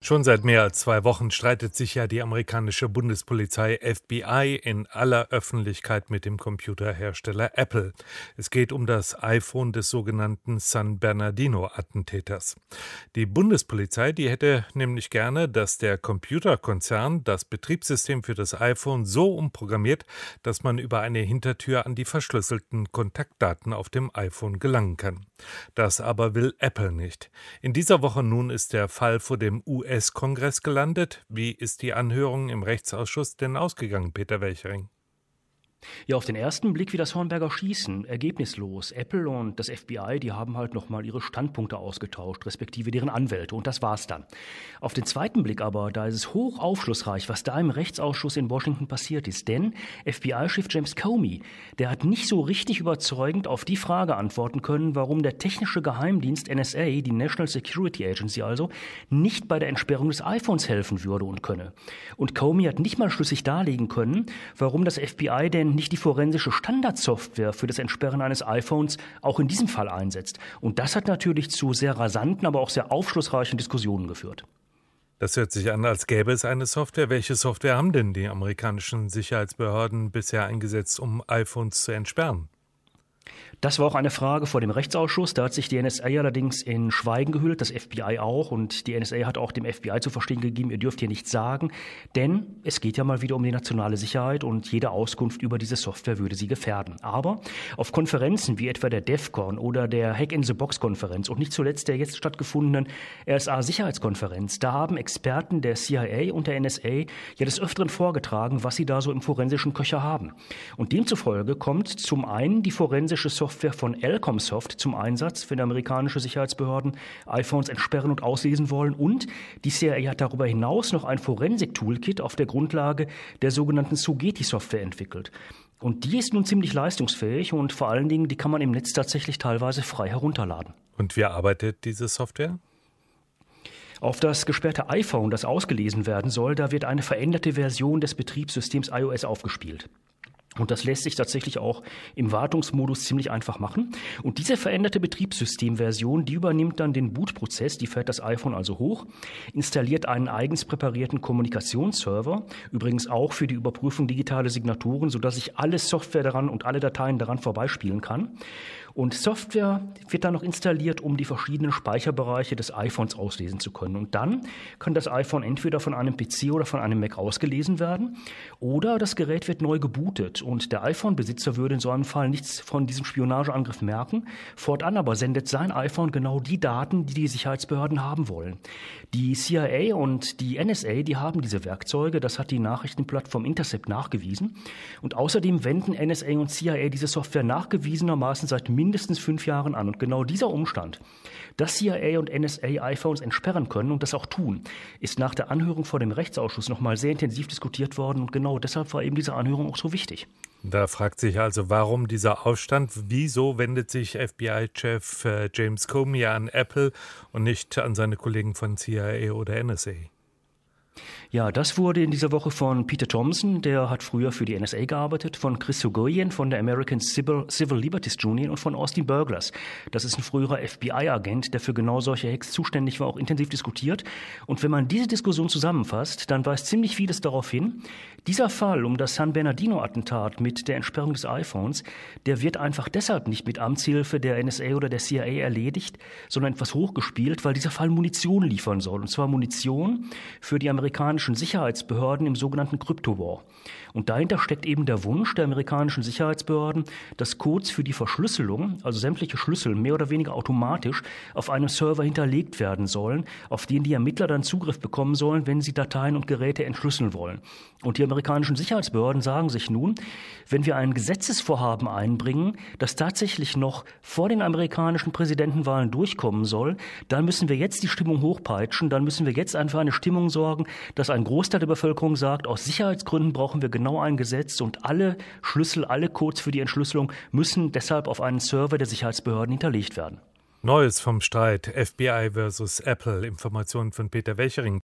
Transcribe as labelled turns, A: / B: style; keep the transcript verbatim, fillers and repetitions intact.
A: Schon seit mehr als zwei Wochen streitet sich ja die amerikanische Bundespolizei F B I in aller Öffentlichkeit mit dem Computerhersteller Apple. Es geht um das iPhone des sogenannten San Bernardino-Attentäters. Die Bundespolizei, die hätte nämlich gerne, dass der Computerkonzern das Betriebssystem für das iPhone so umprogrammiert, dass man über eine Hintertür an die verschlüsselten Kontaktdaten auf dem iPhone gelangen kann. Das aber will Apple nicht. In dieser Woche nun ist der Fall vor dem U S-Kongress gelandet. Wie ist die Anhörung im Rechtsausschuss denn ausgegangen, Peter Welchering?
B: Ja, auf den ersten Blick wie das Hornberger Schießen, ergebnislos. Apple und das F B I, die haben halt nochmal ihre Standpunkte ausgetauscht, respektive deren Anwälte, und das war's dann. Auf den zweiten Blick aber, da ist es hoch aufschlussreich, was da im Rechtsausschuss in Washington passiert ist, denn F B I-Chef James Comey, der hat nicht so richtig überzeugend auf die Frage antworten können, warum der technische Geheimdienst N S A, die National Security Agency also, nicht bei der Entsperrung des iPhones helfen würde und könne. Und Comey hat nicht mal schlüssig darlegen können, warum das F B I denn nicht die forensische Standardsoftware für das Entsperren eines iPhones auch in diesem Fall einsetzt. Und das hat natürlich zu sehr rasanten, aber auch sehr aufschlussreichen Diskussionen geführt.
A: Das hört sich an, als gäbe es eine Software. Welche Software haben denn die amerikanischen Sicherheitsbehörden bisher eingesetzt, um iPhones zu entsperren?
B: Das war auch eine Frage vor dem Rechtsausschuss. Da hat sich die N S A allerdings in Schweigen gehüllt, das F B I auch. Und die N S A hat auch dem F B I zu verstehen gegeben, ihr dürft hier nichts sagen. Denn es geht ja mal wieder um die nationale Sicherheit und jede Auskunft über diese Software würde sie gefährden. Aber auf Konferenzen wie etwa der DEFCON oder der Hack-in-the-Box-Konferenz und nicht zuletzt der jetzt stattgefundenen R S A-Sicherheitskonferenz, da haben Experten der C I A und der N S A ja des Öfteren vorgetragen, was sie da so im forensischen Köcher haben. Und demzufolge kommt zum einen die forensische Software Software von Elcomsoft zum Einsatz, wenn amerikanische Sicherheitsbehörden iPhones entsperren und auslesen wollen. Und die C I A hat darüber hinaus noch ein Forensik-Toolkit auf der Grundlage der sogenannten Sogeti-Software entwickelt. Und die ist nun ziemlich leistungsfähig und vor allen Dingen, die kann man im Netz tatsächlich teilweise frei herunterladen.
A: Und wie arbeitet diese Software?
B: Auf das gesperrte iPhone, das ausgelesen werden soll, da wird eine veränderte Version des Betriebssystems iOS aufgespielt. Und das lässt sich tatsächlich auch im Wartungsmodus ziemlich einfach machen. Und diese veränderte Betriebssystemversion, die übernimmt dann den Bootprozess, die fährt das iPhone also hoch, installiert einen eigens präparierten Kommunikationsserver, übrigens auch für die Überprüfung digitale Signaturen, sodass ich alle Software daran und alle Dateien daran vorbeispielen kann. Und Software wird dann noch installiert, um die verschiedenen Speicherbereiche des iPhones auslesen zu können. Und dann kann das iPhone entweder von einem P C oder von einem Mac ausgelesen werden oder das Gerät wird neu gebootet. Und der iPhone-Besitzer würde in so einem Fall nichts von diesem Spionageangriff merken. Fortan aber sendet sein iPhone genau die Daten, die die Sicherheitsbehörden haben wollen. Die C I A und die N S A, die haben diese Werkzeuge, das hat die Nachrichtenplattform Intercept nachgewiesen. Und außerdem wenden N S A und C I A diese Software nachgewiesenermaßen seit mindestens fünf Jahren an. Und genau dieser Umstand, dass C I A und N S A iPhones entsperren können und das auch tun, ist nach der Anhörung vor dem Rechtsausschuss nochmal sehr intensiv diskutiert worden. Und genau deshalb war eben diese Anhörung auch so wichtig.
A: Da fragt sich also, warum dieser Aufstand? Wieso wendet sich F B I-Chef äh, James Comey an Apple und nicht an seine Kollegen von C I A oder N S A?
B: Ja, das wurde in dieser Woche von Peter Thompson, der hat früher für die N S A gearbeitet, von Chris Soghoian von der American Civil, Civil Liberties Union und von Austin Burglars. Das ist ein früherer F B I-Agent, der für genau solche Hacks zuständig war, auch intensiv diskutiert. Und wenn man diese Diskussion zusammenfasst, dann weist ziemlich vieles darauf hin, dieser Fall um das San Bernardino-Attentat mit der Entsperrung des iPhones, der wird einfach deshalb nicht mit Amtshilfe der N S A oder der C I A erledigt, sondern etwas hochgespielt, weil dieser Fall Munition liefern soll. Und zwar Munition für die amerikanischen Sicherheitsbehörden im sogenannten Crypto-War. Und dahinter steckt eben der Wunsch der amerikanischen Sicherheitsbehörden, dass Codes für die Verschlüsselung, also sämtliche Schlüssel, mehr oder weniger automatisch auf einem Server hinterlegt werden sollen, auf den die Ermittler dann Zugriff bekommen sollen, wenn sie Dateien und Geräte entschlüsseln wollen. Und die amerikanischen Sicherheitsbehörden sagen sich nun, wenn wir ein Gesetzesvorhaben einbringen, das tatsächlich noch vor den amerikanischen Präsidentenwahlen durchkommen soll, dann müssen wir jetzt die Stimmung hochpeitschen, dann müssen wir jetzt einfach eine Stimmung sorgen, dass ein Großteil der Bevölkerung sagt, aus Sicherheitsgründen brauchen wir genau ein Gesetz und alle Schlüssel, alle Codes für die Entschlüsselung müssen deshalb auf einen Server der Sicherheitsbehörden hinterlegt werden.
A: Neues vom Streit F B I versus Apple. Informationen von Peter Welchering.